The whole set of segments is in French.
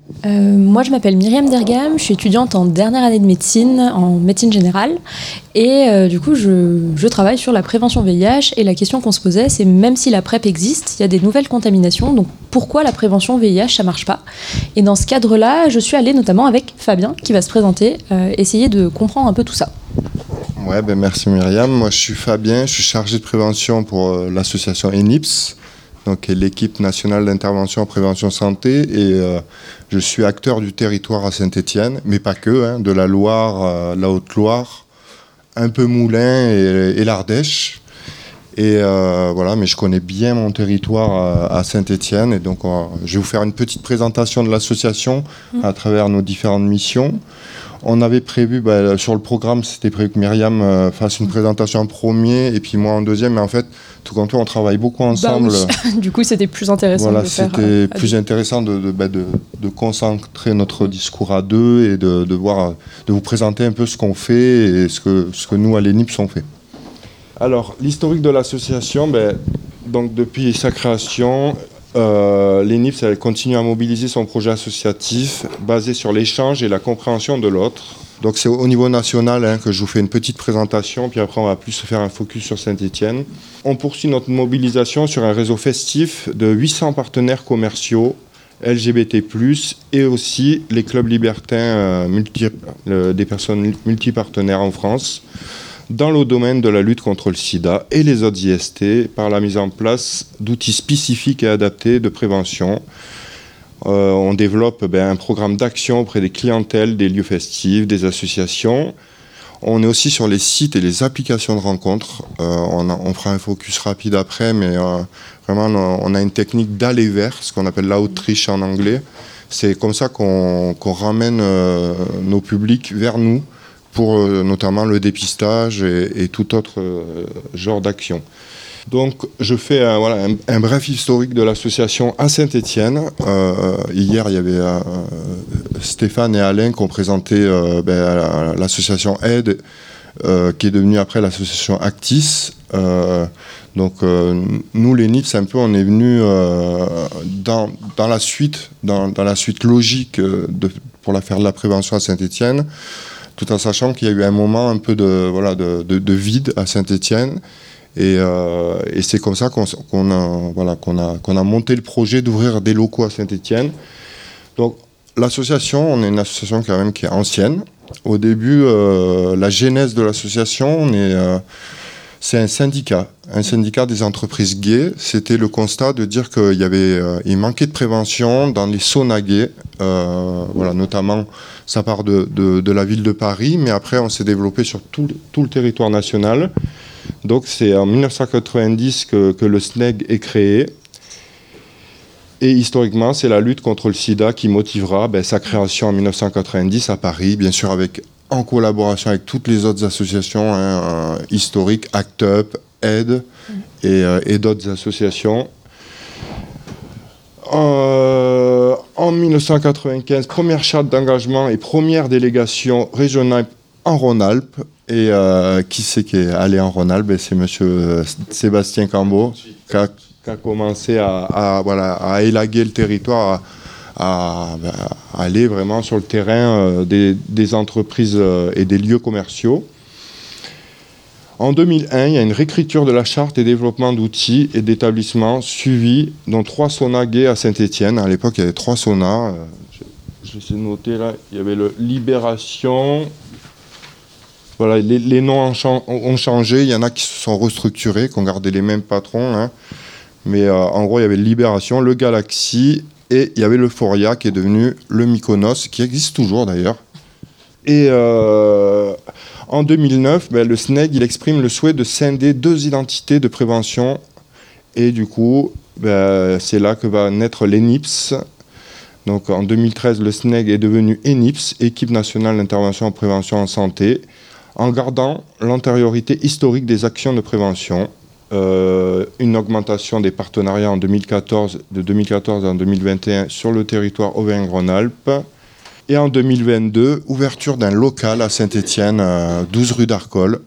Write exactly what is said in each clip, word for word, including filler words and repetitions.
Euh, moi, je m'appelle Myriam Dergam, je suis étudiante en dernière année de médecine, en médecine générale. Et euh, du coup, je, je travaille sur la prévention V I H. Et la question qu'on se posait, c'est même si la PrEP existe, il y a des nouvelles contaminations. Donc pourquoi la prévention V I H, ça marche pas? Et dans ce cadre-là, je suis allée notamment avec Fabien, qui va se présenter, euh, essayer de comprendre un peu tout ça. Ouais, ben merci Myriam. Moi, je suis Fabien, je suis chargé de prévention pour euh, l'association ENIPS, donc l'équipe nationale d'intervention en prévention santé, et euh, je suis acteur du territoire à Saint-Étienne, mais pas que, hein, de la Loire, euh, la Haute-Loire, un peu Moulins et, et l'Ardèche. Et euh, voilà, mais je connais bien mon territoire à, à Saint-Étienne, et donc euh, je vais vous faire une petite présentation de l'association mmh. à travers nos différentes missions. On avait prévu, bah, sur le programme, c'était prévu que Myriam euh, fasse une présentation en premier et puis moi en deuxième, mais en fait, tout comme toi, on travaille beaucoup ensemble. Bah oui. Du coup, c'était plus intéressant voilà, de le faire. C'était euh, plus intéressant de, de, bah, de, de concentrer notre discours à deux et de, de, voir, de vous présenter un peu ce qu'on fait et ce que, ce que nous, à l'ENIPS, on fait. Alors, l'historique de l'association, ben, donc depuis sa création, euh, l'ENIPS elle continue à mobiliser son projet associatif basé sur l'échange et la compréhension de l'autre. Donc c'est au niveau national hein, que je vous fais une petite présentation, puis après on va plus faire un focus sur Saint-Étienne. On poursuit notre mobilisation sur un réseau festif de huit cents partenaires commerciaux L G B T plus, et aussi les clubs libertins euh, multi, euh, des personnes multipartenaires en France, dans le domaine de la lutte contre le sida et les autres I S T, par la mise en place d'outils spécifiques et adaptés de prévention. Euh, on développe ben, un programme d'action auprès des clientèles, des lieux festifs, des associations. On est aussi sur les sites et les applications de rencontres. Euh, on, a, on fera un focus rapide après, mais euh, vraiment, on a une technique d'aller vers, ce qu'on appelle l'outreach en anglais. C'est comme ça qu'on, qu'on ramène euh, nos publics vers nous, pour euh, notamment le dépistage et, et tout autre euh, genre d'action. Donc je fais un, voilà, un, un bref historique de l'association à Saint-Étienne. Euh, hier, il y avait euh, Stéphane et Alain qui ont présenté euh, ben, l'association Aide, euh, qui est devenue après l'association Actis. Euh, donc euh, nous, les l'ENIPS, un peu, on est venus euh, dans, dans, la suite, dans, dans la suite logique de, pour la faire de la prévention à Saint-Étienne, tout en sachant qu'il y a eu un moment un peu de, voilà, de, de, de vide à Saint-Étienne. Et, euh, et c'est comme ça qu'on, qu'on, a, voilà, qu'on, a, qu'on a monté le projet d'ouvrir des locaux à Saint-Étienne. Donc l'association, on est une association quand même qui est ancienne. Au début, euh, la genèse de l'association, on est, euh, c'est un syndicat, un syndicat des entreprises gays. C'était le constat de dire qu'il y avait, euh, il manquait de prévention dans les saunas gays, euh, voilà, notamment ça part de, de, de la ville de Paris, mais après on s'est développé sur tout, tout le territoire national. Donc c'est en dix-neuf cent quatre-vingt-dix que, que le S N E G est créé. Et historiquement, c'est la lutte contre le sida qui motivera ben, sa création en dix-neuf cent quatre-vingt-dix à Paris, bien sûr avec, en collaboration avec toutes les autres associations hein, euh, historiques, ACT UP, Aide et, euh, et d'autres associations. Euh, en dix-neuf cent quatre-vingt-quinze, première charte d'engagement et première délégation régionale en Rhône-Alpes. Et euh, qui c'est qui est allé en Rhône-Alpes? C'est monsieur Sébastien Cambeau qui a, qui a commencé à, à, voilà, à élaguer le territoire, à, à, à aller vraiment sur le terrain euh, des, des entreprises euh, et des lieux commerciaux. En deux mille un, il y a une réécriture de la charte et développement d'outils et d'établissements suivis, dont trois saunas gays à Saint-Étienne. À l'époque, il y avait trois saunas. Euh, je, je vais essayer de noter là. Il y avait le Libération. Voilà, les, les noms ont, ont changé. Il y en a qui se sont restructurés, qui ont gardé les mêmes patrons. Hein. Mais euh, en gros, il y avait le Libération, le Galaxy et il y avait l'Euphoria qui est devenu le Mykonos, qui existe toujours d'ailleurs. Et euh, en deux mille neuf, ben, le S N E G il exprime le souhait de scinder deux identités de prévention. Et du coup, ben, c'est là que va naître l'ENIPS. Donc en deux mille treize, le S N E G est devenu ENIPS, Équipe nationale d'intervention en prévention en santé, en gardant l'antériorité historique des actions de prévention, euh, une augmentation des partenariats en deux mille quatorze, de deux mille quatorze à deux mille vingt et un sur le territoire Auvergne-Rhône-Alpes, et en deux mille vingt-deux, ouverture d'un local à Saint-Étienne, euh, douze rue d'Arcole,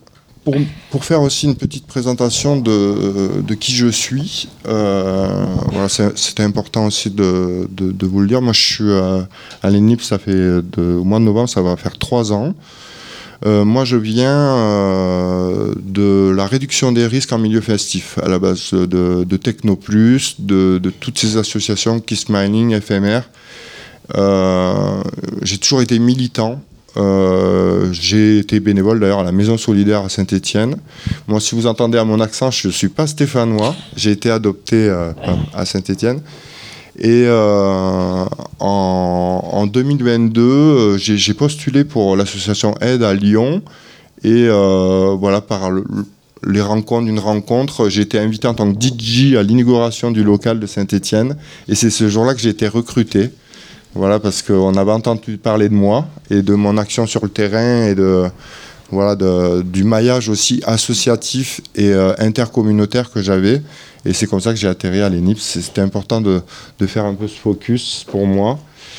pour, pour faire aussi une petite présentation de, de qui je suis, euh, voilà, c'est, c'était important aussi de, de, de vous le dire. Moi, je suis à, à l'E N I P, ça fait de, au mois de novembre, ça va faire trois ans. Euh, moi, je viens euh, de la réduction des risques en milieu festif, à la base de, de Technoplus, de, de toutes ces associations, Kiss Mining, F M R. Euh, j'ai toujours été militant. Euh, j'ai été bénévole d'ailleurs à la Maison Solidaire à Saint-Étienne. Moi, si vous entendez à mon accent, je ne suis pas stéphanois. J'ai été adopté euh, à Saint-Étienne. Et euh, en, en deux mille vingt-deux, j'ai, j'ai postulé pour l'association Aide à Lyon. Et euh, voilà, par le, les rencontres d'une rencontre, j'ai été invité en tant que D J à l'inauguration du local de Saint-Étienne. Et c'est ce jour-là que j'ai été recruté. Voilà, parce qu'on avait entendu parler de moi et de mon action sur le terrain et de, voilà, de, du maillage aussi associatif et euh, intercommunautaire que j'avais. Et c'est comme ça que j'ai atterri à l'E N I P. C'était important de, de faire un peu ce focus pour moi.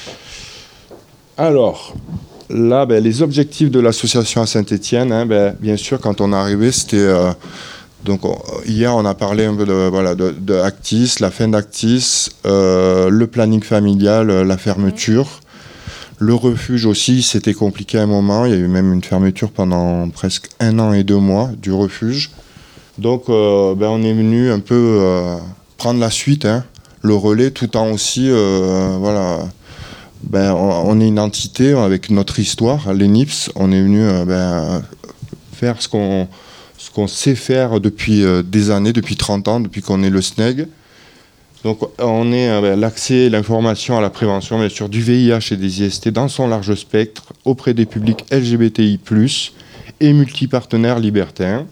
Alors, là, ben, les objectifs de l'association à Saint-Étienne, hein, ben, bien sûr, quand on est arrivé, c'était... Euh, donc, on, hier, on a parlé un peu de, voilà, de, de Actis, la fin d'Actis, euh, le planning familial, la fermeture. Le refuge aussi, c'était compliqué à un moment. Il y a eu même une fermeture pendant presque un an et deux mois du refuge. Donc, euh, ben, on est venu un peu euh, prendre la suite, hein, le relais, tout en aussi, euh, voilà, ben, on, on est une entité avec notre histoire, l'E N I P S. On est venu euh, ben, faire ce qu'on, ce qu'on sait faire depuis euh, des années, depuis trente ans, depuis qu'on est le S N E G. Donc, on est euh, ben, l'accès, l'information à la prévention, bien sûr, du V I H et des I S T dans son large spectre, auprès des publics L G B T I plus, et multipartenaires libertins.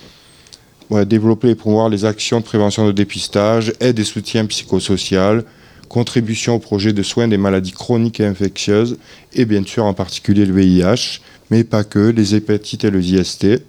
Ouais, développer et promouvoir les actions de prévention de dépistage, aide et soutien psychosocial, contribution au projet de soins des maladies chroniques et infectieuses, et bien sûr en particulier le V I H, mais pas que, les hépatites et le I S T.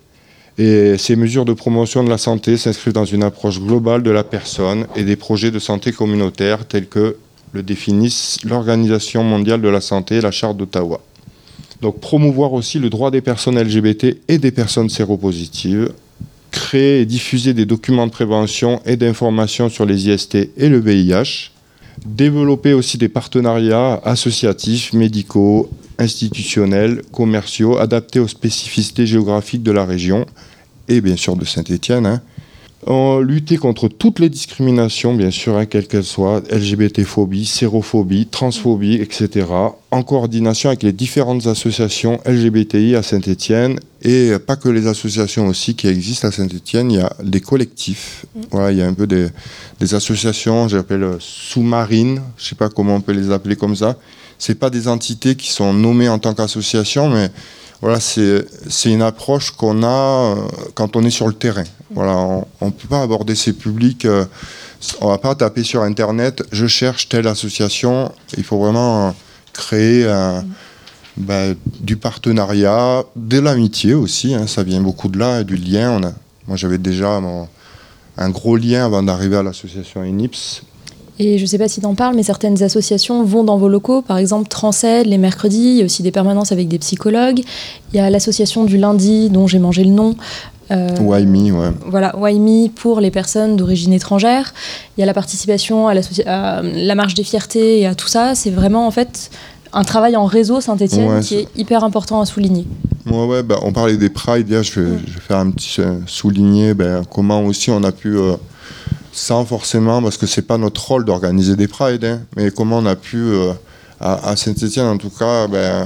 Et ces mesures de promotion de la santé s'inscrivent dans une approche globale de la personne et des projets de santé communautaire tels que le définissent l'Organisation mondiale de la santé et la Charte d'Ottawa. Donc promouvoir aussi le droit des personnes L G B T et des personnes séropositives, créer et diffuser des documents de prévention et d'information sur les I S T et le V I H, développer aussi des partenariats associatifs, médicaux, institutionnels, commerciaux, adaptés aux spécificités géographiques de la région et bien sûr de Saint-Étienne. Hein. En lutter contre toutes les discriminations, bien sûr, hein, quelles qu'elles soient, L G B T-phobie, sérophobie, transphobie, et cetera, en coordination avec les différentes associations L G B T I à Saint-Étienne, et pas que les associations aussi qui existent à Saint-Étienne, il y a des collectifs, mmh. voilà, il y a un peu des, des associations, j'appelle sous-marines, je ne sais pas comment on peut les appeler comme ça, ce n'est pas des entités qui sont nommées en tant qu'association, mais voilà, c'est, c'est une approche qu'on a euh, quand on est sur le terrain. Voilà, on ne peut pas aborder ces publics, euh, on ne va pas taper sur Internet, je cherche telle association, il faut vraiment euh, créer euh, bah, du partenariat, de l'amitié aussi, hein, ça vient beaucoup de là, et du lien. On a, moi j'avais déjà mon, un gros lien avant d'arriver à l'association E N I P S. Et je ne sais pas si tu en parles, mais certaines associations vont dans vos locaux, par exemple Transaide, les mercredis, il y a aussi des permanences avec des psychologues. Il y a l'association du lundi, dont j'ai mangé le nom. Euh, WIME, ouais. Voilà, WIME pour les personnes d'origine étrangère. Il y a la participation à, à la marche des fiertés et à tout ça. C'est vraiment en fait un travail en réseau Saint-Étienne ouais, qui c'est... est hyper important à souligner. Ouais, ouais, bah, on parlait des prides, là, je, vais, mmh. je vais faire un petit euh, souligner ben, comment aussi on a pu... Euh, sans forcément, parce que c'est pas notre rôle d'organiser des prides, hein, mais comment on a pu, euh, à, à Saint-Étienne en tout cas, ben,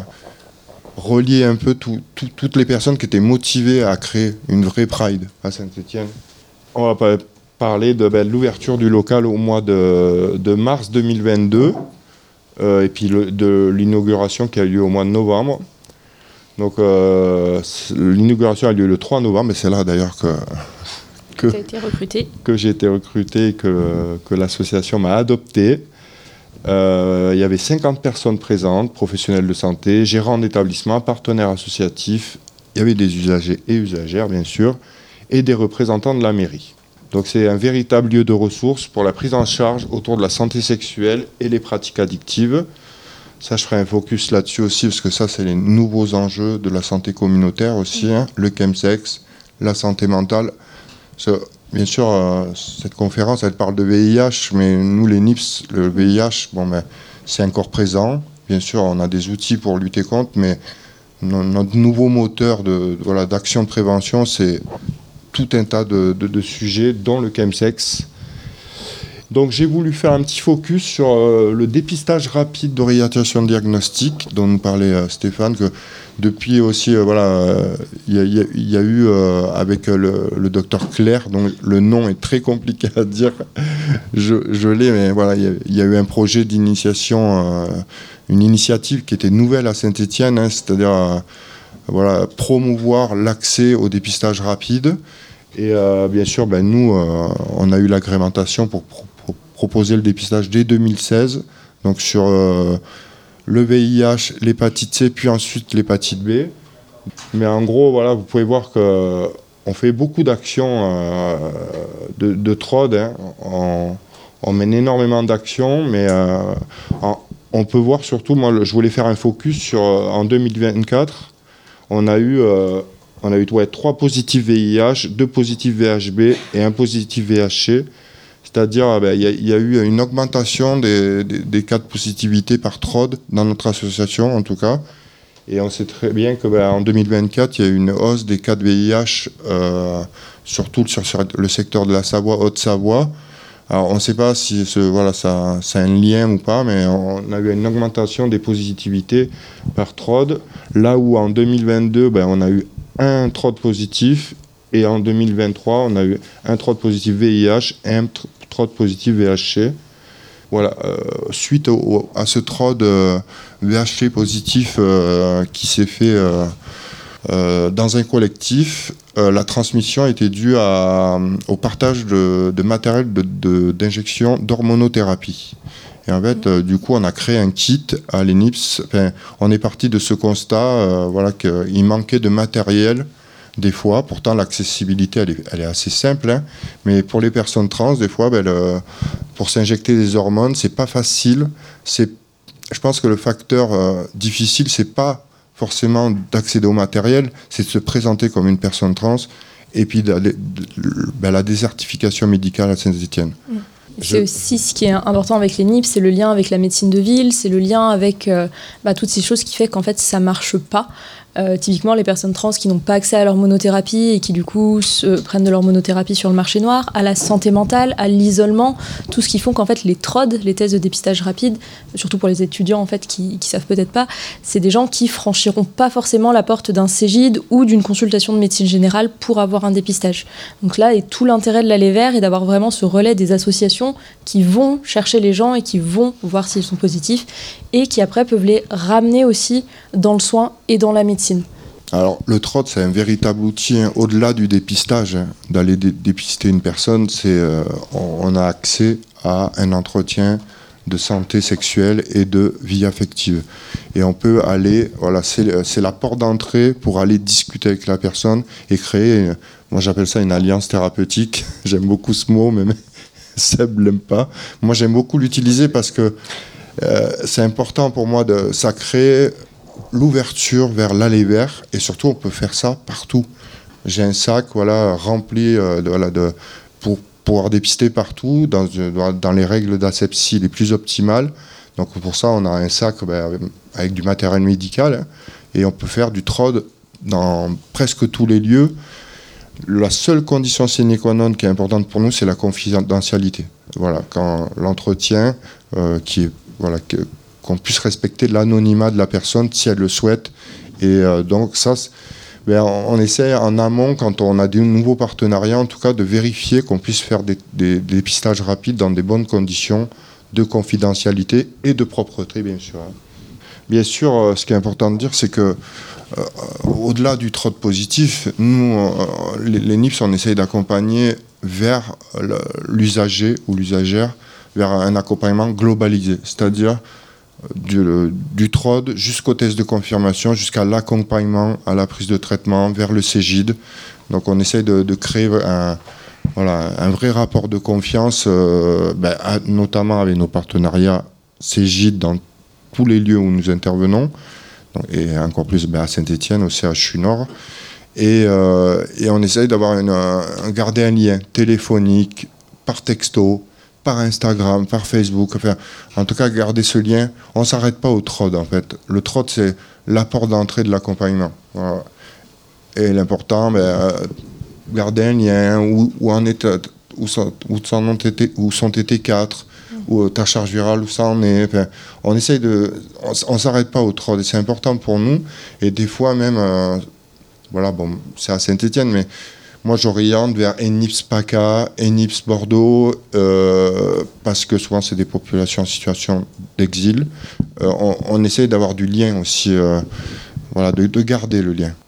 relier un peu tout, tout, toutes les personnes qui étaient motivées à créer une vraie pride à Saint-Étienne. On va parler de, ben, de l'ouverture du local au mois de, de mars deux mille vingt-deux, euh, et puis le, de l'inauguration qui a eu lieu au mois de novembre. Donc euh, l'inauguration a eu lieu le trois novembre, et c'est là d'ailleurs que... Que, été recruté. que j'ai été recruté et que, que l'association m'a adopté. Euh, il y avait cinquante personnes présentes, professionnels de santé, gérants d'établissements, partenaires associatifs. Il y avait des usagers et usagères, bien sûr, et des représentants de la mairie. Donc c'est un véritable lieu de ressources pour la prise en charge autour de la santé sexuelle et les pratiques addictives. Ça, je ferai un focus là-dessus aussi, parce que ça, c'est les nouveaux enjeux de la santé communautaire aussi, hein, le chemsex, la santé mentale. Bien sûr, euh, cette conférence, elle parle de V I H, mais nous, les N I P S, le V I H, bon, ben, c'est encore présent. Bien sûr, on a des outils pour lutter contre, mais no- notre nouveau moteur de, de, voilà, d'action de prévention, c'est tout un tas de, de, de sujets, dont le chemsex. Donc j'ai voulu faire un petit focus sur euh, le dépistage rapide d'orientation diagnostique dont nous parlait euh, Stéphane, que depuis aussi, euh, voilà, il euh, y, y, y a eu euh, avec euh, le, le docteur Claire, dont le nom est très compliqué à dire, je, je l'ai, mais voilà, il y, y a eu un projet d'initiation, euh, une initiative qui était nouvelle à Saint-Étienne, hein, c'est-à-dire euh, voilà, promouvoir l'accès au dépistage rapide. Et euh, bien sûr, ben, nous, euh, on a eu l'agrémentation pour pro- pro- proposer le dépistage dès deux mille seize, donc sur euh, le V I H, l'hépatite C, puis ensuite l'hépatite B. Mais en gros, voilà, vous pouvez voir qu'on fait beaucoup d'actions euh, de, de T R O D. Hein. On, on mène énormément d'actions, mais euh, en, on peut voir surtout, moi, je voulais faire un focus sur, en deux mille vingt-quatre, on a eu... Euh, On a eu ouais, trois positifs V I H, deux positifs V H B et un positif V H C. C'est-à-dire qu'il ben, y, y a eu une augmentation des, des, des cas de positivité par T R O D dans notre association, en tout cas. Et on sait très bien qu'en ben, deux mille vingt-quatre, il y a eu une hausse des cas de V I H, euh, surtout sur, sur le secteur de la Savoie, Haute-Savoie. Alors, on ne sait pas si ce, voilà, ça, ça a un lien ou pas, mais on a eu une augmentation des positivités par T R O D. Là où en deux mille vingt-deux, ben, on a eu un T R O D positif, et en deux mille vingt-trois, on a eu un T R O D positif V I H et un T R O D positif V H C. Voilà, euh, suite au, à ce T R O D euh, V H C positif euh, qui s'est fait euh, euh, dans un collectif, euh, la transmission était due à, au partage de, de matériel de, de, d'injection d'hormonothérapie. Et en fait, euh, du coup, on a créé un kit à l'E N I P S. Enfin, on est parti de ce constat, euh, voilà, qu'il manquait de matériel des fois. Pourtant, l'accessibilité, elle est, elle est assez simple, hein. Mais pour les personnes trans, des fois, ben, le, pour s'injecter des hormones, c'est pas facile. C'est, je pense que le facteur euh, difficile, c'est pas forcément d'accéder au matériel, c'est de se présenter comme une personne trans, et puis de, de, de, ben, la désertification médicale à Saint-Étienne. Mmh. C'est Je... aussi ce qui est important avec les N I P, c'est le lien avec la médecine de ville, c'est le lien avec euh, bah, toutes ces choses qui fait qu'en fait ça marche pas. Euh, typiquement les personnes trans qui n'ont pas accès à l'hormonothérapie et qui du coup se prennent de l'hormonothérapie sur le marché noir, à la santé mentale, à l'isolement, tout ce qui font qu'en fait les T R O D, les tests de dépistage rapide, surtout pour les étudiants en fait qui, qui savent peut-être pas, c'est des gens qui franchiront pas forcément la porte d'un Cégide ou d'une consultation de médecine générale pour avoir un dépistage. Donc là est tout l'intérêt de l'Aller Vert et d'avoir vraiment ce relais des associations qui vont chercher les gens et qui vont voir s'ils sont positifs et qui après peuvent les ramener aussi dans le soin et dans la médecine. Alors, le T R O D, c'est un véritable outil, hein, au-delà du dépistage, hein, d'aller dé- dépister une personne, c'est, euh, on, on a accès à un entretien de santé sexuelle et de vie affective. Et on peut aller, voilà, c'est, c'est la porte d'entrée pour aller discuter avec la personne et créer, moi j'appelle ça une alliance thérapeutique. J'aime beaucoup ce mot, mais Seb l'aime pas. Moi, j'aime beaucoup l'utiliser parce que euh, c'est important pour moi, de, ça crée l'ouverture vers l'Aller Vert, et surtout on peut faire ça partout. J'ai un sac, voilà, rempli euh, de, voilà, de, pour pouvoir dépister partout dans, dans les règles d'asepsie les plus optimales. Donc pour ça on a un sac ben, avec du matériel médical, hein, et on peut faire du T R O D dans presque tous les lieux. La seule condition sine qua non qui est importante pour nous, c'est la confidentialité. Voilà, quand l'entretien euh, qui est voilà que, qu'on puisse respecter l'anonymat de la personne si elle le souhaite. Et euh, donc ça, ben, on, on essaie en amont, quand on a des nouveaux partenariats, en tout cas, de vérifier qu'on puisse faire des, des, des dépistages rapides dans des bonnes conditions de confidentialité et de propreté, bien sûr. Bien sûr, euh, ce qui est important de dire, c'est que euh, au-delà du T R O D positif, nous, euh, les, les N I P S, on essaye d'accompagner vers le, l'usager ou l'usagère, vers un accompagnement globalisé, c'est-à-dire Du, du T R O D jusqu'au test de confirmation, jusqu'à l'accompagnement à la prise de traitement vers le Cégide. Donc on essaie de, de créer un, voilà, un vrai rapport de confiance, euh, ben, à, notamment avec nos partenariats Cégide dans tous les lieux où nous intervenons, donc, et encore plus ben, à Saint-Étienne, au C H U Nord. Et, euh, et on essaye d'avoir une, un, garder un lien téléphonique, par texto, par Instagram, par Facebook. Enfin, en tout cas, garder ce lien. On ne s'arrête pas au T R O D, en fait. Le T R O D, c'est l'apport d'entrée de l'accompagnement. Voilà. Et l'important, ben, euh, garder un lien, où, où, en est, où, sont, où, sont été, où sont tes T quatre, ou ta charge virale, où ça en est. Enfin, on essaye de... On ne s'arrête pas au T R O D. C'est important pour nous. Et des fois, même... Euh, voilà, bon, c'est à Saint-Étienne, mais moi, j'oriente vers ENIPS PACA, ENIPS Bordeaux, euh, parce que souvent, c'est des populations en situation d'exil. Euh, on, on essaye d'avoir du lien aussi, euh, voilà, de, de garder le lien.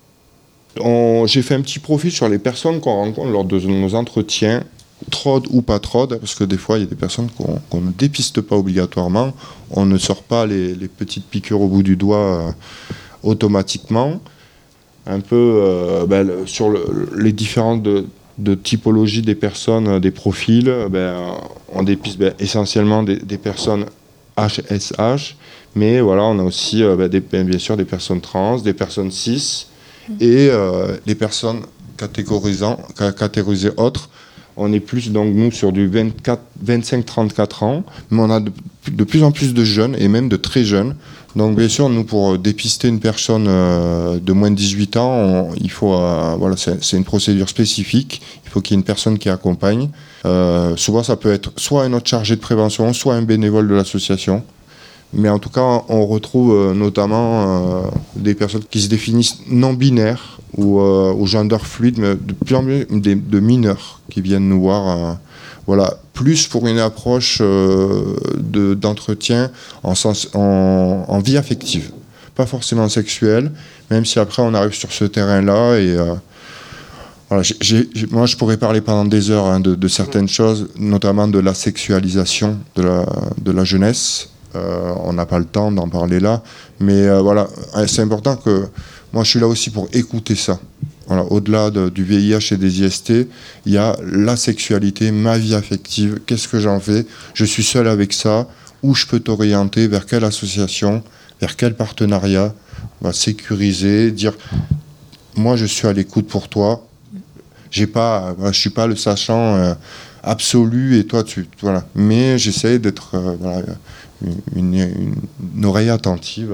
On, j'ai fait un petit profil sur les personnes qu'on rencontre lors de nos entretiens, T R O D ou pas T R O D, parce que des fois, il y a des personnes qu'on, qu'on ne dépiste pas obligatoirement. On ne sort pas les, les petites piqûres au bout du doigt euh, automatiquement. Un peu euh, ben, sur le, les différentes de, de typologies des personnes, des profils, ben, on dépiste ben, essentiellement des, des personnes H S H, mais voilà, on a aussi euh, ben, des, ben, bien sûr des personnes trans, des personnes cis et euh, les personnes catégorisant, catégorisées autres. On est plus donc nous sur du vingt-quatre, vingt-cinq à trente-quatre ans, mais on a de, de plus en plus de jeunes et même de très jeunes. Donc bien sûr, nous pour dépister une personne euh, de moins de dix-huit ans, on, il faut, euh, voilà, c'est, c'est une procédure spécifique. Il faut qu'il y ait une personne qui accompagne. Euh, souvent, ça peut être soit un autre chargé de prévention, soit un bénévole de l'association. Mais en tout cas, on retrouve euh, notamment euh, des personnes qui se définissent non binaires ou euh, au gender fluide, mais de plus en plus des, de mineurs qui viennent nous voir. Euh, voilà, plus pour une approche euh, de, d'entretien en, sens, en, en vie affective, pas forcément sexuelle, même si après on arrive sur ce terrain-là et euh, voilà, j'ai, j'ai, moi je pourrais parler pendant des heures hein, de, de certaines choses, notamment de la sexualisation de la, de la jeunesse. Euh, on n'a pas le temps d'en parler là, mais euh, voilà, c'est important que moi je suis là aussi pour écouter ça. Voilà, au-delà de, du V I H et des I S T, il y a la sexualité, ma vie affective, qu'est-ce que j'en fais, je suis seul avec ça, où je peux t'orienter, vers quelle association, vers quel partenariat, va sécuriser, dire moi je suis à l'écoute pour toi, j'ai pas, je suis pas le sachant euh, absolu et toi tu, voilà, mais j'essaie d'être euh, voilà, une, une, une oreille attentive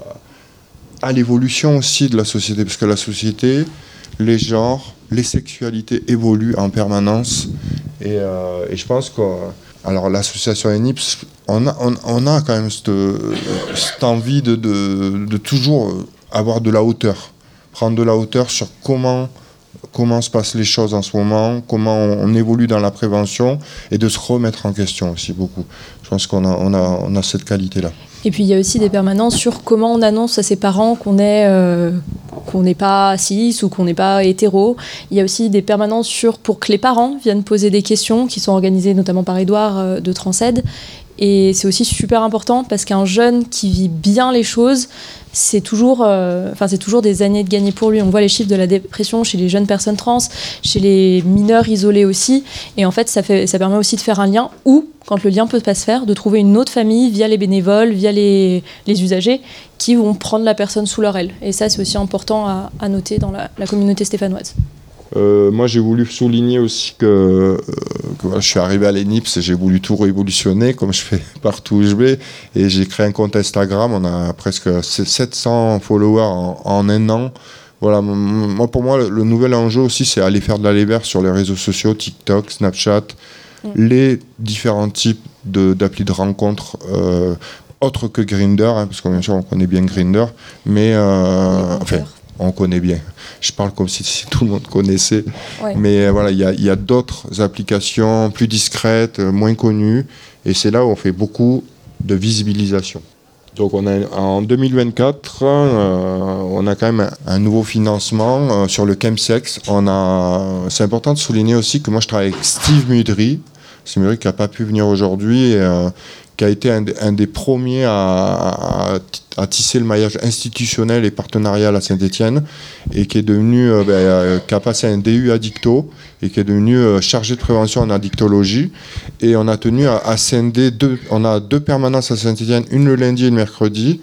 à, à l'évolution aussi de la société, parce que la société, les genres, les sexualités évoluent en permanence. Et, euh, et je pense que alors, l'association ENIPS, on a, on, on a quand même cette, cette envie de, de, de toujours avoir de la hauteur. Prendre de la hauteur sur comment, comment se passent les choses en ce moment, comment on, on évolue dans la prévention et de se remettre en question aussi beaucoup. Je pense qu'on a, on a, on a cette qualité-là. Et puis il y a aussi des permanences sur comment on annonce à ses parents qu'on est euh, qu'on n'est pas cis ou qu'on n'est pas hétéro. Il y a aussi des permanences sur pour que les parents viennent poser des questions qui sont organisées notamment par Édouard euh, de Transaide. Et c'est aussi super important parce qu'un jeune qui vit bien les choses, c'est toujours, euh, enfin, c'est toujours des années de gagner pour lui. On voit les chiffres de la dépression chez les jeunes personnes trans, chez les mineurs isolés aussi. Et en fait, ça, fait, ça permet aussi de faire un lien ou, quand le lien ne peut pas se faire, de trouver une autre famille via les bénévoles, via les, les usagers qui vont prendre la personne sous leur aile. Et ça, c'est aussi important à, à noter dans la, la communauté stéphanoise. Euh, moi, j'ai voulu souligner aussi que, euh, que voilà, je suis arrivé à l'ENIPS et j'ai voulu tout révolutionner, comme je fais partout où je vais. Et j'ai créé un compte Instagram. On a presque sept cents followers en, en un an. Voilà, moi, pour moi, le, le nouvel enjeu aussi, c'est aller faire de la lévère sur les réseaux sociaux, TikTok, Snapchat, mmh. les différents types de, d'applis de rencontres euh, autres que Grindr, hein, parce que bien sûr, on connaît bien Grindr, mais euh, enfin, on connaît bien. Je parle comme si, si tout le monde connaissait. Ouais. Mais euh, voilà, il y, y a d'autres applications plus discrètes, moins connues. Et c'est là où on fait beaucoup de visibilisation. Donc on a, en deux mille vingt-quatre, euh, on a quand même un, un nouveau financement euh, sur le chemsex. On a, c'est important de souligner aussi que moi je travaille avec Steve Mudry. Steve Mudry qui n'a pas pu venir aujourd'hui. Et, euh, qui a été un, un des premiers à, à, à tisser le maillage institutionnel et partenarial à Saint-Étienne et qui est devenu, euh, ben, euh, qui a passé un D U addicto et qui est devenu euh, chargé de prévention en addictologie. Et on a tenu à, à scinder deux, on a deux permanences à Saint-Étienne, une le lundi et le mercredi.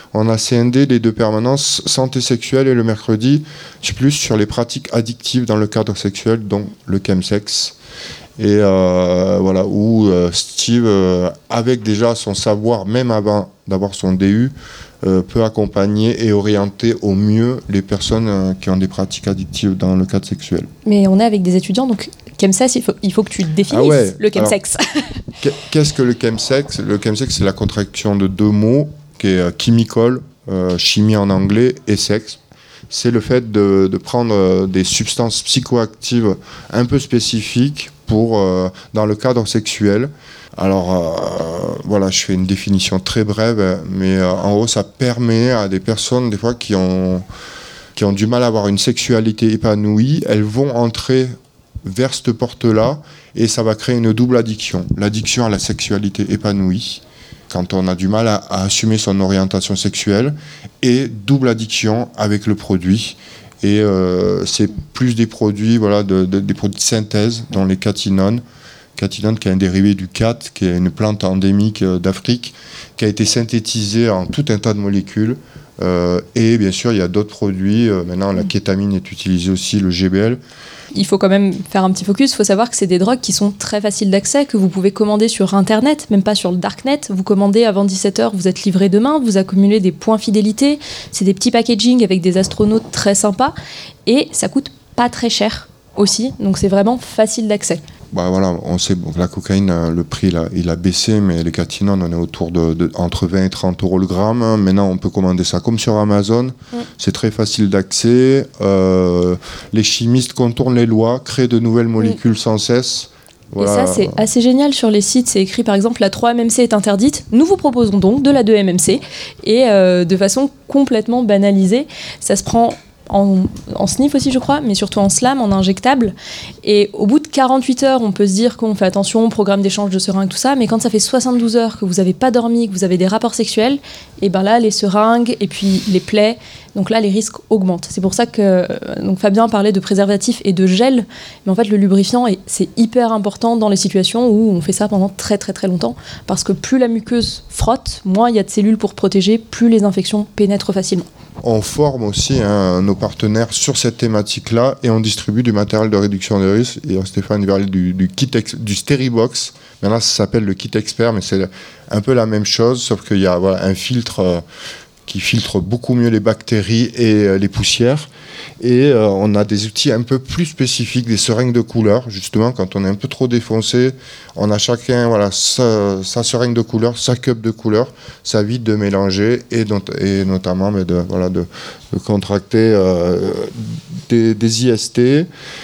on a scindé les deux permanences, santé sexuelle et le mercredi, plus sur les pratiques addictives dans le cadre sexuel, dont le chemsex. Et euh, voilà, où euh, Steve, euh, avec déjà son savoir, même avant d'avoir son D U, euh, peut accompagner et orienter au mieux les personnes euh, qui ont des pratiques addictives dans le cadre sexuel. Mais on est avec des étudiants, donc chemsex, il faut, il faut que tu définisses ah ouais, le chemsex. Alors, qu'est-ce que le chemsex ? Le chemsex, c'est la contraction de deux mots, qui est euh, chemical, euh, chimie en anglais, et sexe. C'est le fait de, de prendre des substances psychoactives un peu spécifiques pour, euh, dans le cadre sexuel. Alors, euh, voilà, je fais une définition très brève, mais euh, en gros, ça permet à des personnes, des fois, qui ont, qui ont du mal à avoir une sexualité épanouie, elles vont entrer vers cette porte-là, et ça va créer une double addiction. L'addiction à la sexualité épanouie, quand on a du mal à, à assumer son orientation sexuelle, et double addiction avec le produit. Et euh, c'est plus des produits, voilà, de, de, des produits de synthèse, dont les catinones. Catinone, qui est un dérivé du cat, qui est une plante endémique d'Afrique, qui a été synthétisée en tout un tas de molécules. Euh, et bien sûr, il y a d'autres produits. Euh, maintenant, la kétamine est utilisée aussi, le G B L. Il faut quand même faire un petit focus. Il faut savoir que c'est des drogues qui sont très faciles d'accès, que vous pouvez commander sur Internet, même pas sur le darknet. Vous commandez avant dix-sept heures, vous êtes livré demain, vous accumulez des points fidélité. C'est des petits packaging avec des astronautes très sympas. Et ça coûte pas très cher aussi. Donc c'est vraiment facile d'accès. Bah voilà, on sait que la cocaïne, le prix là, il a baissé, mais les catinones, on est autour de, de entre vingt et trente euros le gramme. Maintenant, on peut commander ça comme sur Amazon. Mm. C'est très facile d'accès. Euh, les chimistes contournent les lois, créent de nouvelles molécules mm. sans cesse. Voilà. Et ça, c'est assez génial sur les sites. C'est écrit, par exemple, la trois M M C est interdite. Nous vous proposons donc de la deux M M C. Et euh, de façon complètement banalisée. Ça se prend En, en sniff aussi, je crois, mais surtout en slam, en injectable. Et au bout de quarante-huit heures, on peut se dire qu'on fait attention au programme d'échange de seringues, tout ça, mais quand ça fait soixante-douze heures que vous n'avez pas dormi, que vous avez des rapports sexuels, et ben là, les seringues et puis les plaies, donc là, les risques augmentent. C'est pour ça que donc Fabien parlait de préservatif et de gel, mais en fait, le lubrifiant, est, c'est hyper important dans les situations où on fait ça pendant très très très longtemps, parce que plus la muqueuse frotte, moins il y a de cellules pour protéger, plus les infections pénètrent facilement. On forme aussi hein, nos partenaires sur cette thématique-là et on distribue du matériel de réduction des risques. Et Stéphane parlait du, du kit ex, du Steribox. Maintenant, ça s'appelle le kit expert, mais c'est un peu la même chose, sauf qu'il y a voilà, un filtre euh, qui filtre beaucoup mieux les bactéries et euh, les poussières. Et euh, on a des outils un peu plus spécifiques, des seringues de couleur. Justement, quand on est un peu trop défoncé, on a chacun voilà, sa, sa seringue de couleur, sa cup de couleur. Ça évite de mélanger et, donc, et notamment mais de, voilà, de, de contracter euh, des, des I S T.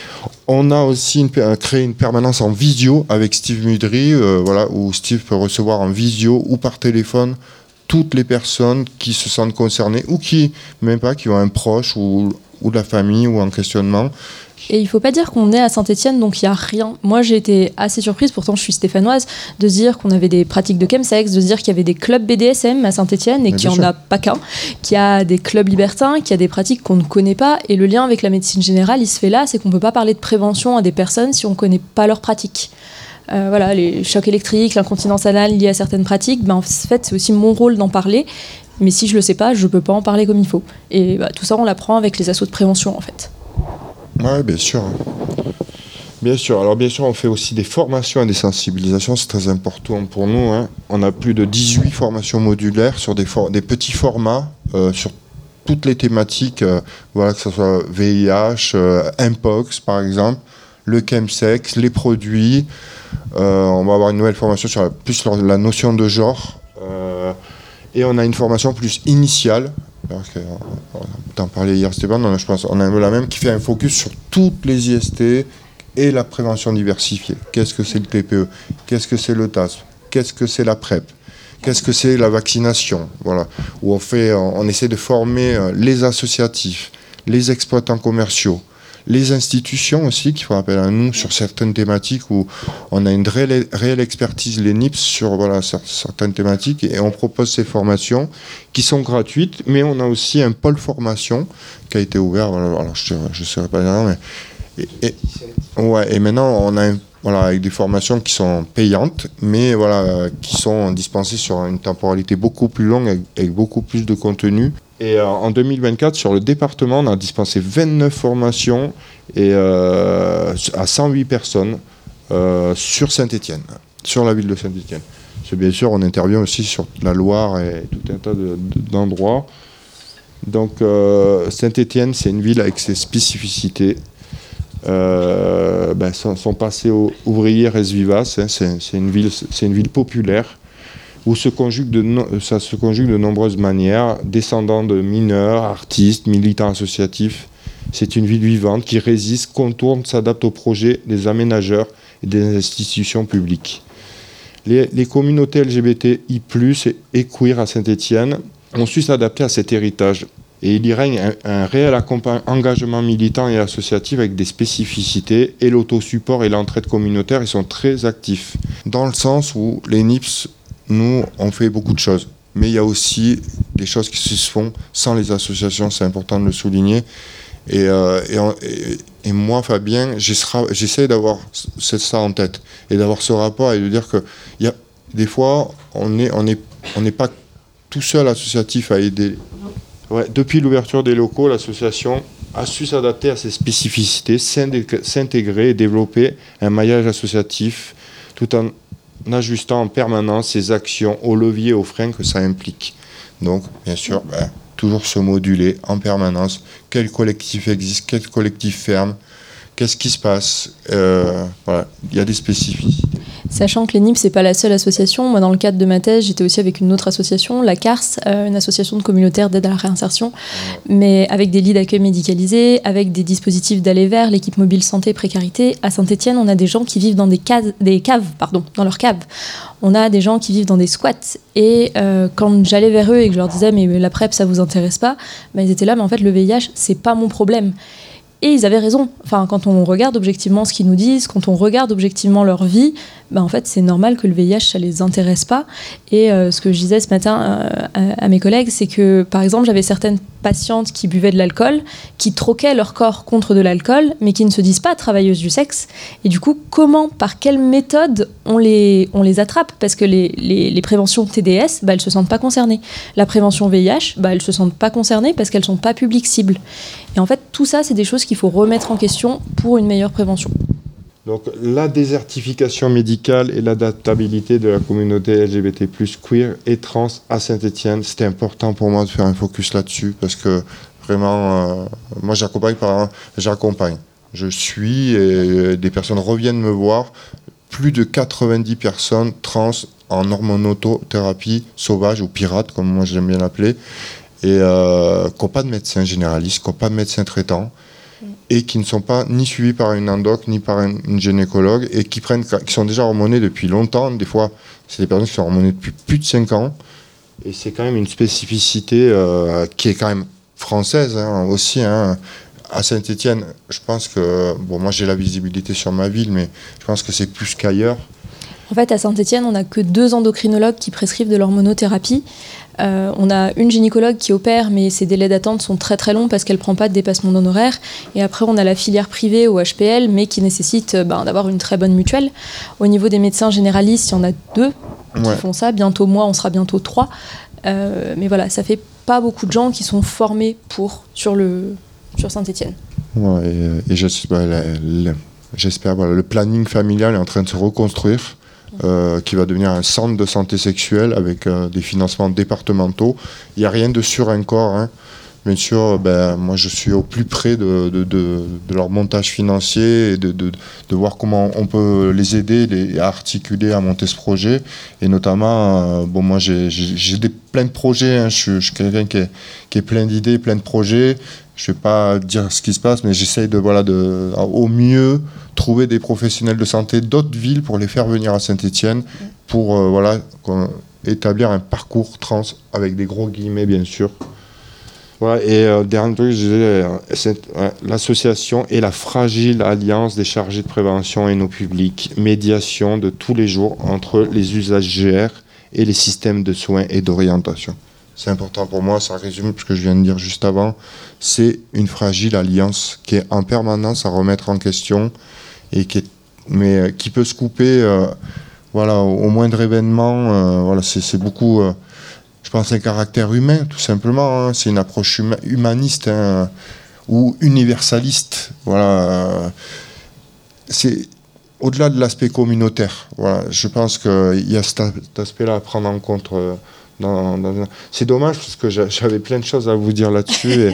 On a aussi une, créé une permanence en visio avec Steve Mudry, euh, voilà, où Steve peut recevoir en visio ou par téléphone toutes les personnes qui se sentent concernées ou qui, même pas, qui ont un proche ou, ou de la famille ou un questionnement. Et il ne faut pas dire qu'on est à Saint-Étienne, donc il n'y a rien. Moi, j'ai été assez surprise, pourtant je suis stéphanoise, de se dire qu'on avait des pratiques de chemsex, de se dire qu'il y avait des clubs B D S M à Saint-Étienne et qu'il n'y en a pas qu'un, qu'il y a des clubs libertins, qu'il y a des pratiques qu'on ne connaît pas. Et le lien avec la médecine générale, il se fait là, c'est qu'on ne peut pas parler de prévention à des personnes si on ne connaît pas leurs pratiques. Euh, voilà, les chocs électriques, l'incontinence anale liée à certaines pratiques, ben, en fait, c'est aussi mon rôle d'en parler. Mais si je ne le sais pas, je ne peux pas en parler comme il faut. Et bah, tout ça, on l'apprend avec les assos de prévention, en fait. Oui, bien sûr. Bien sûr. Alors, bien sûr, on fait aussi des formations et des sensibilisations. C'est très important pour nous. Hein. On a plus de dix-huit formations modulaires sur des, for- des petits formats, euh, sur toutes les thématiques, euh, voilà, que ce soit V I H, euh, Mpox, par exemple, le chemsex, les produits. Euh, on va avoir une nouvelle formation sur la, plus sur la notion de genre. Euh, et on a une formation plus initiale. T'en parlais hier, Stéphane, on a, je pense, on a la même qui fait un focus sur toutes les I S T et la prévention diversifiée. Qu'est-ce que c'est le T P E ? Qu'est-ce que c'est le T A S P ? Qu'est-ce que c'est la PrEP ? Qu'est-ce que c'est la vaccination ? Voilà, où on fait, on, on essaie de former les associatifs, les exploitants commerciaux, les institutions aussi qui font appel à nous sur certaines thématiques où on a une réelle, réelle expertise, les N I P S, sur voilà, certaines thématiques et on propose ces formations qui sont gratuites, mais on a aussi un pôle formation qui a été ouvert, alors je ne saurais pas dire, mais Et, et, ouais, et maintenant, on a voilà, avec des formations qui sont payantes, mais voilà, qui sont dispensées sur une temporalité beaucoup plus longue, avec, avec beaucoup plus de contenu. Et euh, en deux mille vingt-quatre, sur le département, on a dispensé vingt-neuf formations et, euh, à cent huit personnes euh, sur Saint-Étienne, sur la ville de Saint-Étienne. Parce que bien sûr, on intervient aussi sur la Loire et tout un tas de, de, d'endroits. Donc, euh, Saint-Étienne, c'est une ville avec ses spécificités. Euh, ben, son, son passé ouvrier reste vivace. Hein, c'est, c'est, une ville, c'est une ville populaire où se conjugue de no, ça se conjugue de nombreuses manières. Descendants de mineurs, artistes, militants associatifs. C'est une ville vivante qui résiste, contourne, s'adapte aux projets des aménageurs et des institutions publiques. Les, les communautés L G B T I plus, et, et queer à Saint-Étienne ont su s'adapter à cet héritage. Et il y règne un, un réel engagement militant et associatif avec des spécificités, et l'autosupport et l'entraide communautaire, ils sont très actifs. Dans le sens où les N I P S, nous, on fait beaucoup de choses. Mais il y a aussi des choses qui se font sans les associations, c'est important de le souligner. Et, euh, et, et, et moi, Fabien, j'essaie d'avoir ça en tête, et d'avoir ce rapport, et de dire que y a, des fois, on n'est on est, on est pas tout seul associatif à aider. Ouais, depuis l'ouverture des locaux, l'association a su s'adapter à ses spécificités, s'intégrer et développer un maillage associatif tout en ajustant en permanence ses actions aux leviers et aux freins que ça implique. Donc, bien sûr, ben, toujours se moduler en permanence. Quel collectif existe, quel collectif ferme, qu'est-ce qui se passe, euh, voilà, il y a des spécificités. Sachant que l'E N I P, c'est pas la seule association. Moi, dans le cadre de ma thèse, j'étais aussi avec une autre association, la C A R S, euh, une association de communautaires d'aide à la réinsertion, mais avec des lits d'accueil médicalisés, avec des dispositifs d'aller vers, l'équipe mobile santé, précarité. À Saint-Étienne, on a des gens qui vivent dans des caves, des caves pardon, dans leurs caves. On a des gens qui vivent dans des squats. Et euh, quand j'allais vers eux et que je leur disais, mais la PrEP, ça vous intéresse pas, ben, ils étaient là, mais en fait, le V I H, c'est pas mon problème. Et ils avaient raison. Enfin, quand on regarde objectivement ce qu'ils nous disent, quand on regarde objectivement leur vie, ben en fait, c'est normal que le V I H, ça les intéresse pas. Et euh, ce que je disais ce matin euh, à, à mes collègues, c'est que, par exemple, j'avais certaines patientes qui buvaient de l'alcool, qui troquaient leur corps contre de l'alcool, mais qui ne se disent pas travailleuses du sexe. Et du coup, comment, par quelle méthode on les, on les attrape ? Parce que les, les, les préventions T D S, ben, elles ne se sentent pas concernées. La prévention V I H, ben, elles ne se sentent pas concernées parce qu'elles ne sont pas publiques cibles. Et en fait, tout ça, c'est des choses qu'il faut remettre en question pour une meilleure prévention. Donc, la désertification médicale et l'adaptabilité de la communauté L G B T plus, queer et trans à Saint-Étienne, c'était important pour moi de faire un focus là-dessus parce que vraiment, euh, moi j'accompagne, par, j'accompagne. Je suis et des personnes reviennent me voir. Plus de quatre-vingt-dix personnes trans en hormonothérapie sauvage ou pirate, comme moi j'aime bien l'appeler, et euh, qui n'ont pas de médecin généraliste, qui n'ont pas de médecin traitant, et qui ne sont pas ni suivis par une endoc ni par une, une gynécologue, et qui, prennent, qui sont déjà hormonés depuis longtemps. Des fois, c'est des personnes qui sont hormonées depuis plus de cinq ans, et c'est quand même une spécificité euh, qui est quand même française hein, aussi. Hein. À Saint-Étienne, je pense que, bon, moi j'ai la visibilité sur ma ville, mais je pense que c'est plus qu'ailleurs. En fait, à Saint-Étienne, on n'a que deux endocrinologues qui prescrivent de l'hormonothérapie. Euh, on a une gynécologue qui opère, mais ses délais d'attente sont très très longs parce qu'elle ne prend pas de dépassement d'honoraires. Et après, on a la filière privée au H P L, mais qui nécessite ben, d'avoir une très bonne mutuelle. Au niveau des médecins généralistes, il y en a deux qui ouais. font ça. Bientôt moi, on sera bientôt trois. Euh, mais voilà, ça fait pas beaucoup de gens qui sont formés pour, sur, le, sur Saint-Étienne. Ouais, et, et j'espère, la, la, j'espère voilà, le planning familial est en train de se reconstruire. Euh, qui va devenir un centre de santé sexuelle avec euh, des financements départementaux. Il n'y a rien de sur un corps. Hein. Bien sûr, ben, moi je suis au plus près de, de, de, de leur montage financier et de, de, de voir comment on peut les aider les, à articuler, à monter ce projet. Et notamment, euh, bon, moi j'ai, j'ai, j'ai des, plein de projets. Hein. Je, suis, je suis quelqu'un qui est, qui est plein d'idées, plein de projets. Je ne vais pas dire ce qui se passe, mais j'essaye de, voilà, de, au mieux trouver des professionnels de santé d'autres villes pour les faire venir à Saint-Étienne pour euh, voilà, établir un parcours trans avec des gros guillemets, bien sûr. Voilà, et euh, dernier truc, je disais, euh, cette, euh, l'association est la fragile alliance des chargés de prévention et nos publics, médiation de tous les jours entre les usagers et les systèmes de soins et d'orientation. c'est important pour moi, ça résume ce que je viens de dire juste avant, c'est une fragile alliance qui est en permanence à remettre en question, et qui est, mais qui peut se couper euh, voilà, au moindre événement. Euh, voilà, c'est, c'est beaucoup, euh, je pense, un caractère humain, tout simplement. Hein, c'est une approche huma- humaniste hein, ou universaliste. Voilà, euh, c'est au-delà de l'aspect communautaire. Voilà, je pense qu'il y a cet, cet aspect-là à prendre en compte. Euh, dans, dans... C'est dommage parce que j'avais plein de choses à vous dire là-dessus. Et,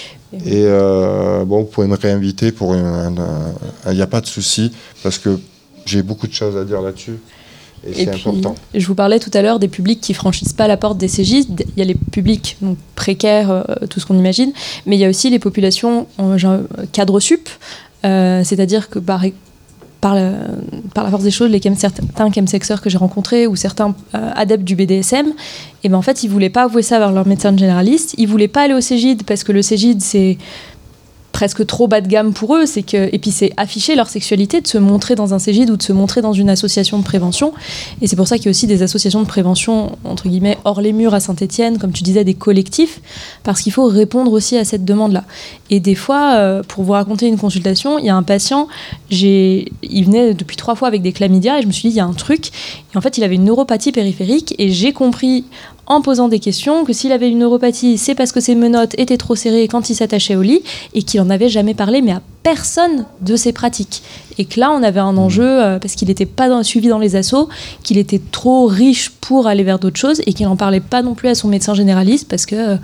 et euh, bon, vous pouvez me réinviter pour une. Il n'y a pas de souci parce que j'ai beaucoup de choses à dire là-dessus. Et, et c'est puis, important. Je vous parlais tout à l'heure des publics qui franchissent pas la porte des C J. Il y a les publics donc, précaires, euh, tout ce qu'on imagine, mais il y a aussi les populations en genre, cadre sup, euh, c'est-à-dire que par, par, la, par la force des choses, les chem, certains chemsexeurs que j'ai rencontrés ou certains euh, adeptes du B D S M, et ben en fait, ils voulaient pas avouer ça vers leur médecin généraliste, ils voulaient pas aller au Cégide parce que le Cégide, c'est presque trop bas de gamme pour eux, c'est que, et puis c'est afficher leur sexualité, de se montrer dans un Cégide ou de se montrer dans une association de prévention. Et c'est pour ça qu'il y a aussi des associations de prévention, entre guillemets, hors les murs à Saint-Étienne, comme tu disais, des collectifs, parce qu'il faut répondre aussi à cette demande-là. Et des fois, euh, pour vous raconter une consultation, il y a un patient, j'ai, il venait depuis trois fois avec des chlamydia, et je me suis dit, il y a un truc. Et en fait, il avait une neuropathie périphérique, et j'ai compris en posant des questions que s'il avait une neuropathie, c'est parce que ses menottes étaient trop serrées quand il s'attachait au lit et qu'il n'en avait jamais parlé, mais à personne de ses pratiques. Et que là, on avait un enjeu euh, parce qu'il n'était pas dans, suivi dans les assos, qu'il était trop riche pour aller vers d'autres choses et qu'il n'en parlait pas non plus à son médecin généraliste parce que euh,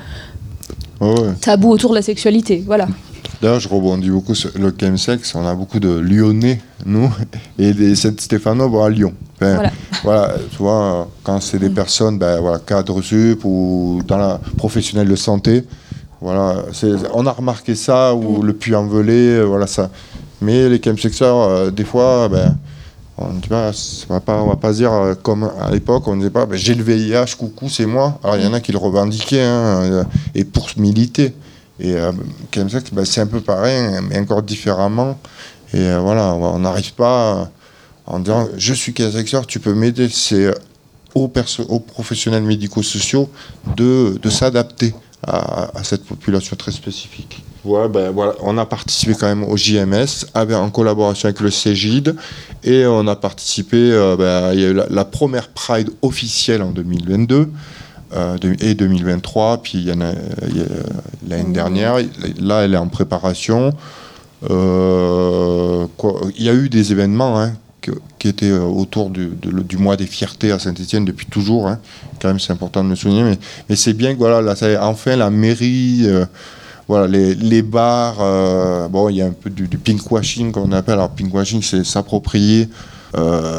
oh ouais. tabou autour de la sexualité. Voilà. D'ailleurs, je rebondis beaucoup sur le chemsex. On a beaucoup de Lyonnais, nous, et des Saint-Stéphanois à Lyon. Enfin, voilà. Voilà, tu vois, quand c'est des mmh. personnes, ben, voilà, cadre sup ou dans la professionnelle de santé, voilà, c'est, on a remarqué ça, ou mmh. le Puy-en-Velay, voilà ça. Mais les chemsexeurs, euh, des fois, ben, on ne va pas, on va pas dire euh, comme à l'époque, on ne disait pas, ben, j'ai le V I H, coucou, c'est moi. Alors il y en a qui le revendiquaient, hein, et pour militer. Et euh, chemsex, ben, c'est un peu pareil, mais encore différemment. Et euh, voilà, on n'arrive pas en disant je suis chemsexeur, tu peux m'aider. C'est aux, perso- aux professionnels médico-sociaux de, de s'adapter à, à cette population très spécifique. Ouais, ben, voilà, on a participé quand même au J M S avec, en collaboration avec le Cégide, et on a participé, euh, ben, il y a eu la, la première Pride officielle en deux mille vingt-deux. Euh, de, et deux mille vingt-trois, puis il y en a, il y a l'année dernière, là elle est en préparation. Euh, quoi, il y a eu des événements hein, que, qui étaient autour du, de, du mois des fiertés à Saint-Étienne depuis toujours, hein. Quand même c'est important de me souvenir, mais, mais c'est bien que voilà, là, ça, enfin la mairie, euh, voilà, les, les bars, euh, bon il y a un peu du, du pinkwashing qu'on appelle, alors pinkwashing c'est s'approprier euh,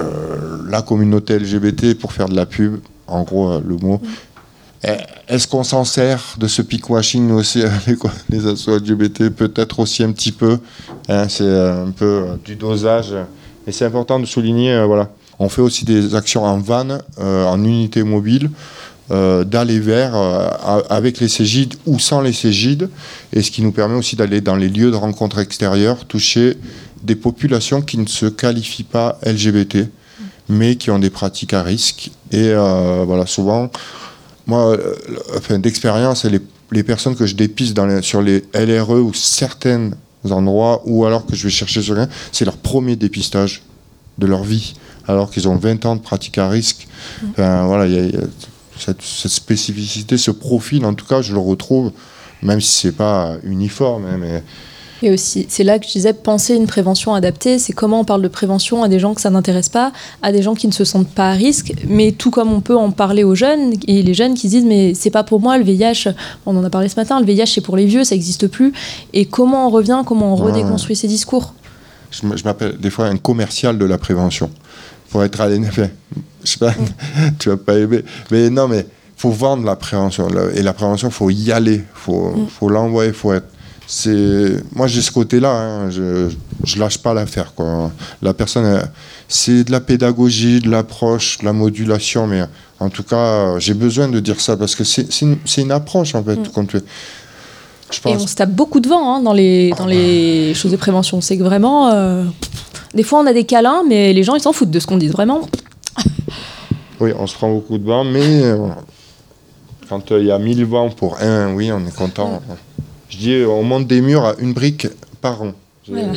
la communauté L G B T pour faire de la pub. En gros, euh, le mot. Mmh. Est-ce qu'on s'en sert de ce pinkwashing aussi avec les assos L G B T? Peut-être aussi un petit peu. Hein, c'est euh, un peu euh, du dosage. Et c'est important de souligner, euh, voilà. On fait aussi des actions en van, euh, en unité mobile, euh, d'aller vers, euh, avec les Cégides ou sans les Cégides. Et ce qui nous permet aussi d'aller dans les lieux de rencontres extérieures, toucher des populations qui ne se qualifient pas L G B T, mais qui ont des pratiques à risque. Et euh, voilà, souvent, moi, euh, enfin, d'expérience, les, les personnes que je dépiste dans les, sur les L R E ou certains endroits, ou alors que je vais chercher sur rien, c'est leur premier dépistage de leur vie, alors qu'ils ont vingt ans de pratiques à risque. Enfin, voilà, il y a, y a cette, cette spécificité, ce profil, en tout cas, je le retrouve, même si c'est pas uniforme, hein, mais... Et aussi, c'est là que je disais, penser une prévention adaptée, c'est comment on parle de prévention à des gens que ça n'intéresse pas, à des gens qui ne se sentent pas à risque, mais tout comme on peut en parler aux jeunes, et les jeunes qui se disent, mais c'est pas pour moi, le V I H, on en a parlé ce matin, le V I H c'est pour les vieux, ça n'existe plus, et comment on revient, comment on redéconstruit ouais. ces discours. Je, je m'appelle des fois un commercial de la prévention, pour être à l'effet, je sais pas, mmh. tu vas pas aimer, mais non, mais faut vendre la prévention, et la prévention, faut y aller, faut, mmh. faut l'envoyer, faut être... C'est... Moi, j'ai ce côté-là, hein. je ne lâche pas l'affaire, quoi. La personne, elle, c'est de la pédagogie, de l'approche, de la modulation, mais en tout cas, j'ai besoin de dire ça, parce que c'est, c'est, une, c'est une approche, en fait. Mmh. Qu'on fait. Je pense... Et on se tape beaucoup de vent hein, dans les, dans les choses de prévention. C'est que vraiment, euh, des fois, on a des câlins, mais les gens, ils s'en foutent de ce qu'on dit, vraiment. Oui, on se prend beaucoup de vent, mais... Euh, quand il euh, y a mille vents pour un, oui, on est content. Ouais. Je dis, on monte des murs à une brique par an. Voilà.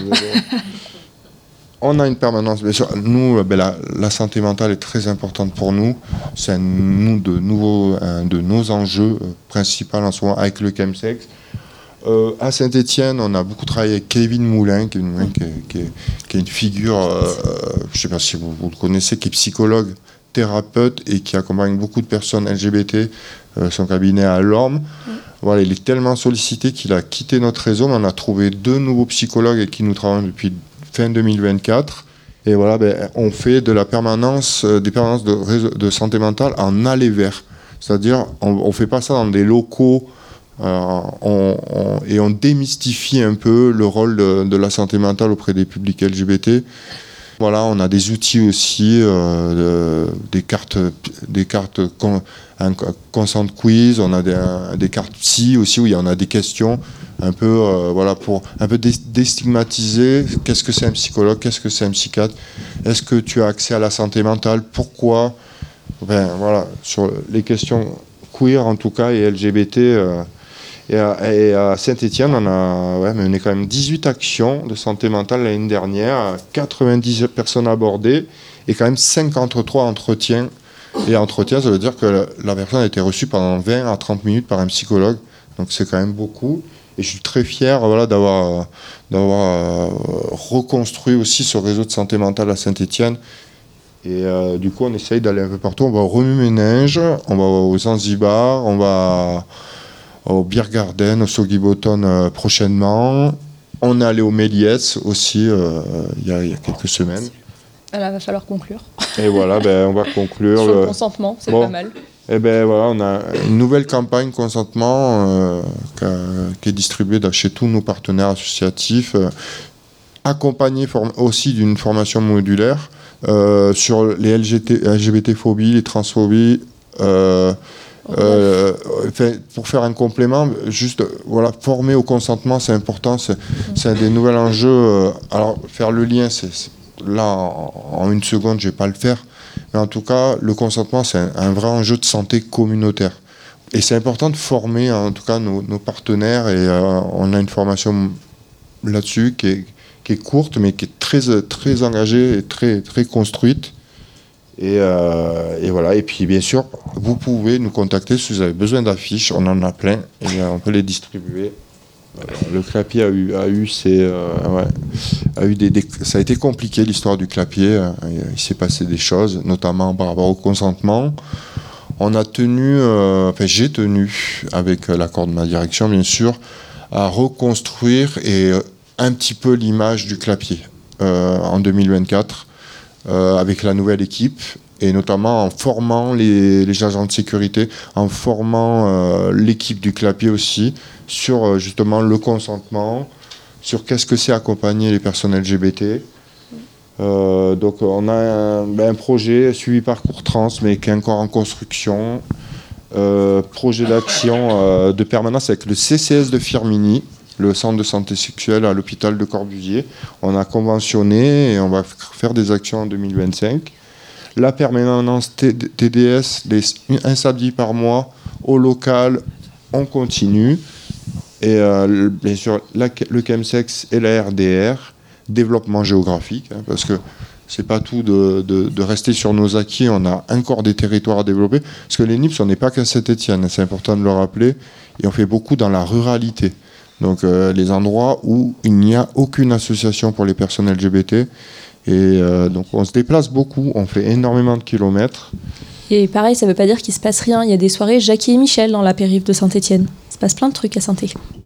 On a une permanence, bien sûr. Nous, ben, la, la santé mentale est très importante pour nous. C'est un nous, de, nouveaux, un de nos enjeux euh, principaux en ce moment avec le chemsex. Euh, à Saint-Étienne, on a beaucoup travaillé avec Kevin Moulin, qui est une, qui est, qui est, qui est une figure, euh, je ne sais pas si vous, vous le connaissez, qui est psychologue, thérapeute et qui accompagne beaucoup de personnes L G B T, euh, son cabinet à Lorme. Mm. Voilà, il est tellement sollicité qu'il a quitté notre réseau, mais on a trouvé deux nouveaux psychologues avec qui nous travaillons depuis fin deux mille vingt-quatre. Et voilà, ben, on fait de la permanence, euh, des permanences de, réseau, de santé mentale en aller vers. C'est-à-dire, on ne fait pas ça dans des locaux. Euh, on, on, et on démystifie un peu le rôle de, de la santé mentale auprès des publics L G B T. Voilà, on a des outils aussi, euh, de, des cartes, des cartes con, un consent quiz, on a des, un, des cartes psy aussi où il y en a des questions un peu, euh, voilà, pour un peu déstigmatiser. Qu'est-ce que c'est un psychologue, qu'est-ce que c'est un psychiatre, est-ce que tu as accès à la santé mentale, pourquoi, ben, voilà, sur les questions queer en tout cas et L G B T. Euh, Et à, et à Saint-Étienne, on a ouais, mené quand même dix-huit actions de santé mentale l'année dernière, quatre-vingt-dix personnes abordées et quand même cinquante-trois entretiens. Et entretiens, ça veut dire que la, la personne a été reçue pendant vingt à trente minutes par un psychologue. Donc c'est quand même beaucoup. Et je suis très fier voilà, d'avoir, d'avoir euh, reconstruit aussi ce réseau de santé mentale à Saint-Étienne. Et euh, du coup, on essaye d'aller un peu partout. On va au Remue-Ménage, on va au Zanzibar, on va au Biergarten, au Soggy-Botton euh, prochainement. On est allé au Méliès aussi euh, il y, y a quelques semaines. Là, va falloir conclure. Et voilà, ben, on va conclure. Sur le consentement, c'est bon. Pas mal. Et ben voilà, on a une nouvelle campagne consentement euh, qui est distribuée chez tous nos partenaires associatifs, euh, accompagnée aussi d'une formation modulaire euh, sur les L G B T-phobies, les transphobies. Euh, Euh, pour faire un complément, juste voilà, former au consentement, c'est important, c'est, c'est un des nouveaux enjeux. Alors faire le lien, c'est, c'est là en, en une seconde, je vais pas le faire, mais en tout cas, le consentement, c'est un, un vrai enjeu de santé communautaire. Et c'est important de former en tout cas nos, nos partenaires et euh, on a une formation là-dessus qui est, qui est courte, mais qui est très très engagée et très très construite. Et, euh, et voilà. Et puis, bien sûr, vous pouvez nous contacter si vous avez besoin d'affiches. On en a plein et on peut les distribuer. Alors, le clapier a eu, a eu, ses, euh, ouais, a eu des, des, ça a été compliqué l'histoire du clapier. Il s'est passé des choses, notamment par rapport au consentement. On a tenu, euh, enfin, j'ai tenu, avec l'accord de ma direction, bien sûr, à reconstruire et un petit peu l'image du clapier euh, en deux mille vingt-quatre. Euh, avec la nouvelle équipe et notamment en formant les, les agents de sécurité, en formant euh, l'équipe du clapier aussi sur euh, justement le consentement, sur qu'est-ce que c'est accompagner les personnes L G B T. Euh, donc on a un, ben, un projet suivi Parcours Trans mais qui est encore en construction, euh, projet d'action euh, de permanence avec le C C S de Firminy, le centre de santé sexuelle à l'hôpital de Corbusier. On a conventionné et on va faire des actions en deux mille vingt-cinq. La permanence T D S, les, un samedi par mois, au local, on continue. Et euh, bien sûr, la, le chemsex et la R D R, développement géographique, hein, parce que c'est pas tout de, de, de rester sur nos acquis, on a encore des territoires à développer. Parce que les N I P S, on n'est pas qu'à Saint-Étienne, c'est important de le rappeler, et on fait beaucoup dans la ruralité. Donc euh, les endroits où il n'y a aucune association pour les personnes L G B T. Et euh, donc on se déplace beaucoup, on fait énormément de kilomètres. Et pareil, ça ne veut pas dire qu'il ne se passe rien. Il y a des soirées Jackie et Michel dans la périph' de Saint-Étienne. Il se passe plein de trucs à Saint-Étienne.